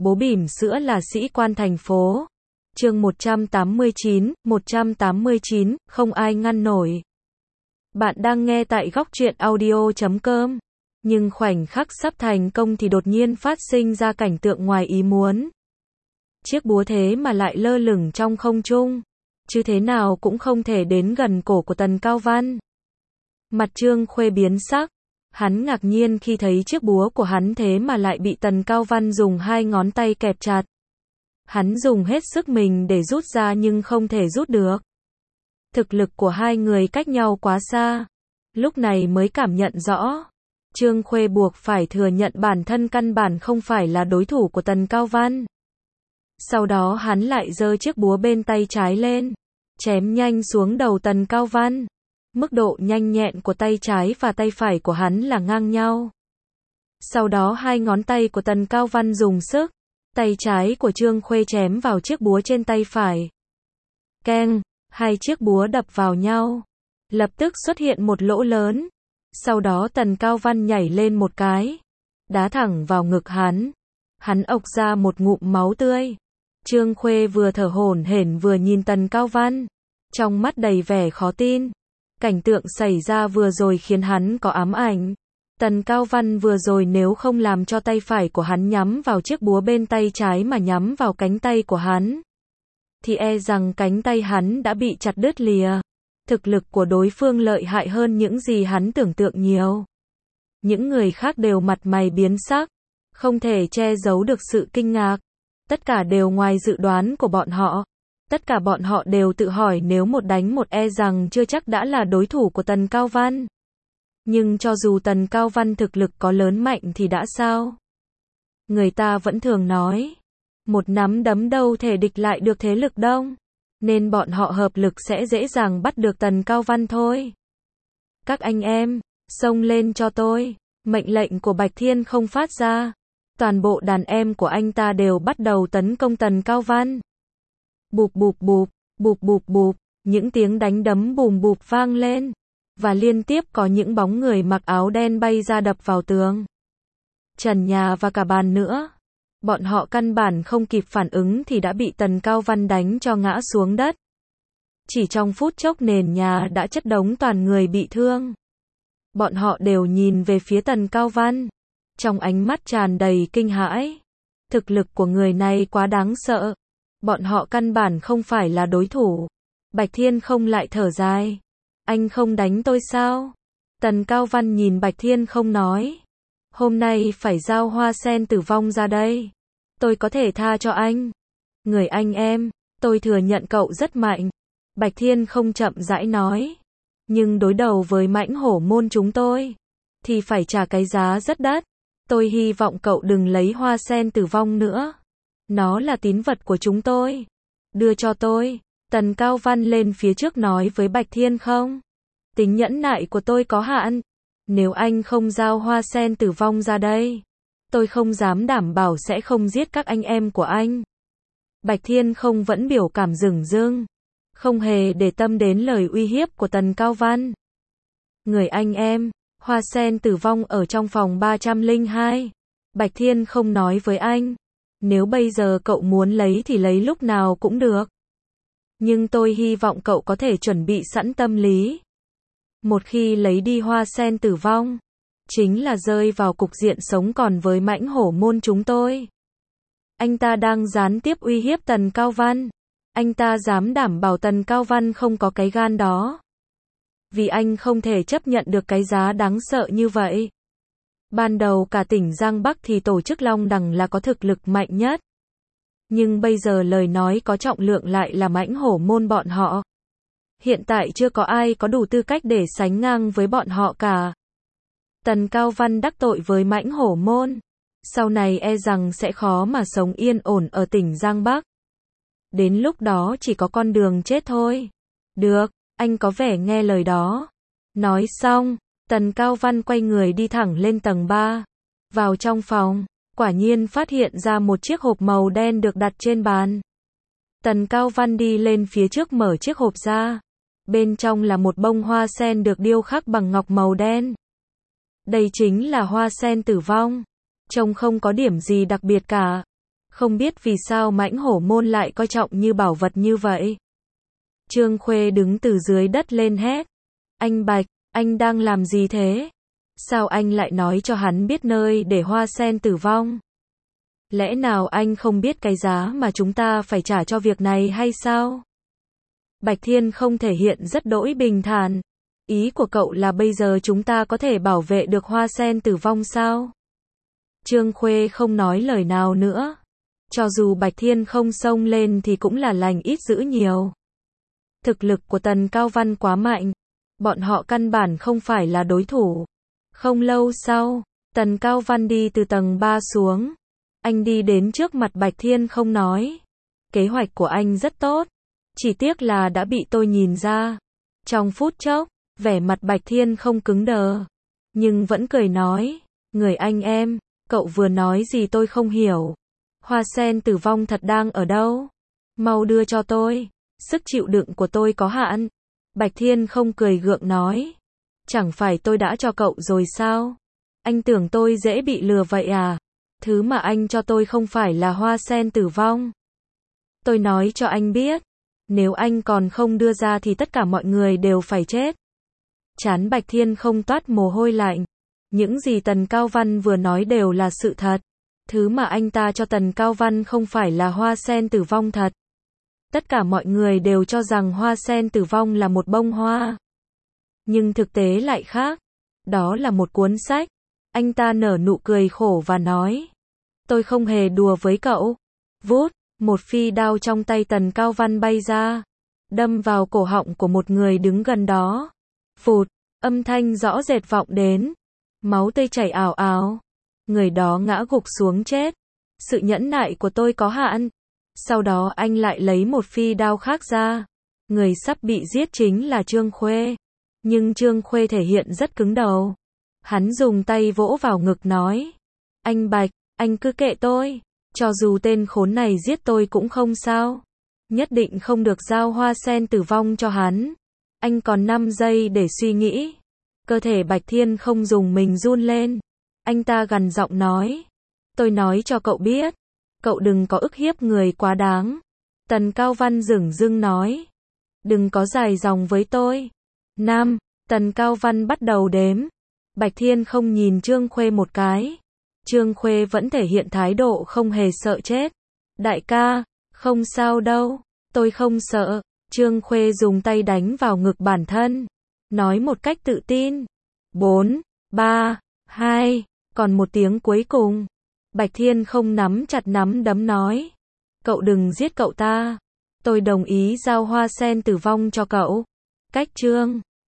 Bố bỉm sữa là sĩ quan thành phố. Chương 189, không ai ngăn nổi. Bạn đang nghe tại góc truyện audio.com. Nhưng khoảnh khắc sắp thành công thì đột nhiên phát sinh ra cảnh tượng ngoài ý muốn. Chiếc búa thế mà lại lơ lửng trong không trung, chứ thế nào cũng không thể đến gần cổ của Tần Cao Văn. Mặt Trương Khuê biến sắc, hắn ngạc nhiên khi thấy chiếc búa của hắn thế mà lại bị Tần Cao Văn dùng hai ngón tay kẹp chặt. Hắn dùng hết sức mình để rút ra nhưng không thể rút được. Thực lực của hai người cách nhau quá xa. Lúc này mới cảm nhận rõ. Trương Khuê buộc phải thừa nhận bản thân căn bản không phải là đối thủ của Tần Cao Văn. Sau đó hắn lại giơ chiếc búa bên tay trái lên, chém nhanh xuống đầu Tần Cao Văn. Mức độ nhanh nhẹn của tay trái và tay phải của hắn là ngang nhau. Sau đó hai ngón tay của Tần Cao Văn dùng sức, tay trái của Trương Khuê chém vào chiếc búa trên tay phải. Keng, hai chiếc búa đập vào nhau, lập tức xuất hiện một lỗ lớn. Sau đó Tần Cao Văn nhảy lên một cái, đá thẳng vào ngực hắn. Hắn ộc ra một ngụm máu tươi. Trương Khuê vừa thở hổn hển vừa nhìn Tần Cao Văn, trong mắt đầy vẻ khó tin. Cảnh tượng xảy ra vừa rồi khiến hắn có ám ảnh. Tần Cao Văn vừa rồi nếu không làm cho tay phải của hắn nhắm vào chiếc búa bên tay trái mà nhắm vào cánh tay của hắn, thì e rằng cánh tay hắn đã bị chặt đứt lìa. Thực lực của đối phương lợi hại hơn những gì hắn tưởng tượng nhiều. Những người khác đều mặt mày biến sắc, không thể che giấu được sự kinh ngạc. Tất cả đều ngoài dự đoán của bọn họ. Tất cả bọn họ đều tự hỏi nếu một đánh một e rằng chưa chắc đã là đối thủ của Tần Cao Văn. Nhưng cho dù Tần Cao Văn thực lực có lớn mạnh thì đã sao? Người ta vẫn thường nói, một nắm đấm đâu thể địch lại được thế lực đông. Nên bọn họ hợp lực sẽ dễ dàng bắt được Tần Cao Văn thôi. Các anh em, xông lên cho tôi. Mệnh lệnh của Bạch Thiên không phát ra. Toàn bộ đàn em của anh ta đều bắt đầu tấn công Tần Cao Văn. Bụp bụp bụp, bụp bụp bụp, những tiếng đánh đấm bùm bụp vang lên. Và liên tiếp có những bóng người mặc áo đen bay ra đập vào tường, trần nhà và cả bàn nữa. Bọn họ căn bản không kịp phản ứng thì đã bị Tần Cao Văn đánh cho ngã xuống đất. Chỉ trong phút chốc nền nhà đã chất đống toàn người bị thương. Bọn họ đều nhìn về phía Tần Cao Văn, trong ánh mắt tràn đầy kinh hãi. Thực lực của người này quá đáng sợ. Bọn họ căn bản không phải là đối thủ. Bạch Thiên không lại thở dài. Anh không đánh tôi sao? Tần Cao Văn nhìn Bạch Thiên không nói. Hôm nay phải giao Hoa Sen Tử Vong ra đây. Tôi có thể tha cho anh. Người anh em, tôi thừa nhận cậu rất mạnh. Bạch Thiên không chậm rãi nói. Nhưng đối đầu với mãnh hổ môn chúng tôi, thì phải trả cái giá rất đắt. Tôi hy vọng cậu đừng lấy Hoa Sen Tử Vong nữa. Nó là tín vật của chúng tôi. Đưa cho tôi. Tần Cao Văn lên phía trước nói với Bạch Thiên không. Tính nhẫn nại của tôi có hạn. Nếu anh không giao Hoa Sen Tử Vong ra đây, tôi không dám đảm bảo sẽ không giết các anh em của anh. Bạch Thiên không vẫn biểu cảm rừng rưng, không hề để tâm đến lời uy hiếp của Tần Cao Văn. Người anh em, Hoa Sen Tử Vong ở trong phòng 302. Bạch Thiên không nói với anh. Nếu bây giờ cậu muốn lấy thì lấy lúc nào cũng được. Nhưng tôi hy vọng cậu có thể chuẩn bị sẵn tâm lý. Một khi lấy đi Hoa Sen Tử Vong, chính là rơi vào cục diện sống còn với mãnh hổ môn chúng tôi. Anh ta đang gián tiếp uy hiếp Tần Cao Văn. Anh ta dám đảm bảo Tần Cao Văn không có cái gan đó. Vì anh không thể chấp nhận được cái giá đáng sợ như vậy. Ban đầu cả tỉnh Giang Bắc thì tổ chức Long Đằng là có thực lực mạnh nhất. Nhưng bây giờ lời nói có trọng lượng lại là mãnh hổ môn bọn họ. Hiện tại chưa có ai có đủ tư cách để sánh ngang với bọn họ cả. Tần Cao Văn đắc tội với mãnh hổ môn, sau này e rằng sẽ khó mà sống yên ổn ở tỉnh Giang Bắc. Đến lúc đó chỉ có con đường chết thôi. Được, anh có vẻ nghe lời đó. Nói xong, Tần Cao Văn quay người đi thẳng lên tầng 3. Vào trong phòng, quả nhiên phát hiện ra một chiếc hộp màu đen được đặt trên bàn. Tần Cao Văn đi lên phía trước mở chiếc hộp ra. Bên trong là một bông hoa sen được điêu khắc bằng ngọc màu đen. Đây chính là Hoa Sen Tử Vong. Trông không có điểm gì đặc biệt cả. Không biết vì sao mãnh hổ môn lại coi trọng như bảo vật như vậy. Trương Khuê đứng từ dưới đất lên hét. Anh Bạch, anh đang làm gì thế? Sao anh lại nói cho hắn biết nơi để Hoa Sen tử vong? Lẽ nào anh không biết cái giá mà chúng ta phải trả cho việc này hay sao? Bạch Thiên không thể hiện rất đỗi bình thản. Ý của cậu là bây giờ chúng ta có thể bảo vệ được Hoa Sen tử vong sao? Trương Khuê không nói lời nào nữa. Cho dù Bạch Thiên không xông lên thì cũng là lành ít dữ nhiều. Thực lực của Tần Cao Văn quá mạnh. Bọn họ căn bản không phải là đối thủ. Không lâu sau, Tần Cao Văn đi từ tầng 3 xuống. Anh đi đến trước mặt Bạch Thiên không nói. Kế hoạch của anh rất tốt. Chỉ tiếc là đã bị tôi nhìn ra. Trong phút chốc, vẻ mặt Bạch Thiên không cứng đờ. Nhưng vẫn cười nói. Người anh em, cậu vừa nói gì tôi không hiểu. Hoa Sen tử vong thật đang ở đâu? Mau đưa cho tôi. Sức chịu đựng của tôi có hạn. Bạch Thiên không cười gượng nói. Chẳng phải tôi đã cho cậu rồi sao? Anh tưởng tôi dễ bị lừa vậy à? Thứ mà anh cho tôi không phải là Hoa Sen tử vong. Tôi nói cho anh biết. Nếu anh còn không đưa ra thì tất cả mọi người đều phải chết. Trán Bạch Thiên không toát mồ hôi lạnh. Những gì Tần Cao Văn vừa nói đều là sự thật. Thứ mà anh ta cho Tần Cao Văn không phải là Hoa Sen tử vong thật. Tất cả mọi người đều cho rằng Hoa Sen tử vong là một bông hoa. Nhưng thực tế lại khác. Đó là một cuốn sách. Anh ta nở nụ cười khổ và nói. Tôi không hề đùa với cậu. Vút, một phi đao trong tay Tần Cao Văn bay ra. Đâm vào cổ họng của một người đứng gần đó. Phụt, âm thanh rõ rệt vọng đến. Máu tươi chảy ào ào. Người đó ngã gục xuống chết. Sự nhẫn nại của tôi có hạn. Sau đó anh lại lấy một phi đao khác ra. Người sắp bị giết chính là Trương Khuê. Nhưng Trương Khuê thể hiện rất cứng đầu. Hắn dùng tay vỗ vào ngực nói. Anh Bạch, anh cứ kệ tôi. Cho dù tên khốn này giết tôi cũng không sao. Nhất định không được giao Hoa Sen tử vong cho hắn. Anh còn 5 giây để suy nghĩ. Cơ thể Bạch Thiên không dùng mình run lên. Anh ta gằn giọng nói. Tôi nói cho cậu biết. Cậu đừng có ức hiếp người quá đáng. Tần Cao Văn dửng dưng nói. Đừng có dài dòng với tôi. 5. Tần Cao Văn bắt đầu đếm. Bạch Thiên không nhìn Trương Khuê một cái. Trương Khuê vẫn thể hiện thái độ không hề sợ chết. Đại ca, không sao đâu. Tôi không sợ. Trương Khuê dùng tay đánh vào ngực bản thân. Nói một cách tự tin. 4, 3, 2. Còn một tiếng cuối cùng. Bạch Thiên không nắm chặt nắm đấm nói. Cậu đừng giết cậu ta. Tôi đồng ý giao Hoa Sen tử vong cho cậu. Cách chương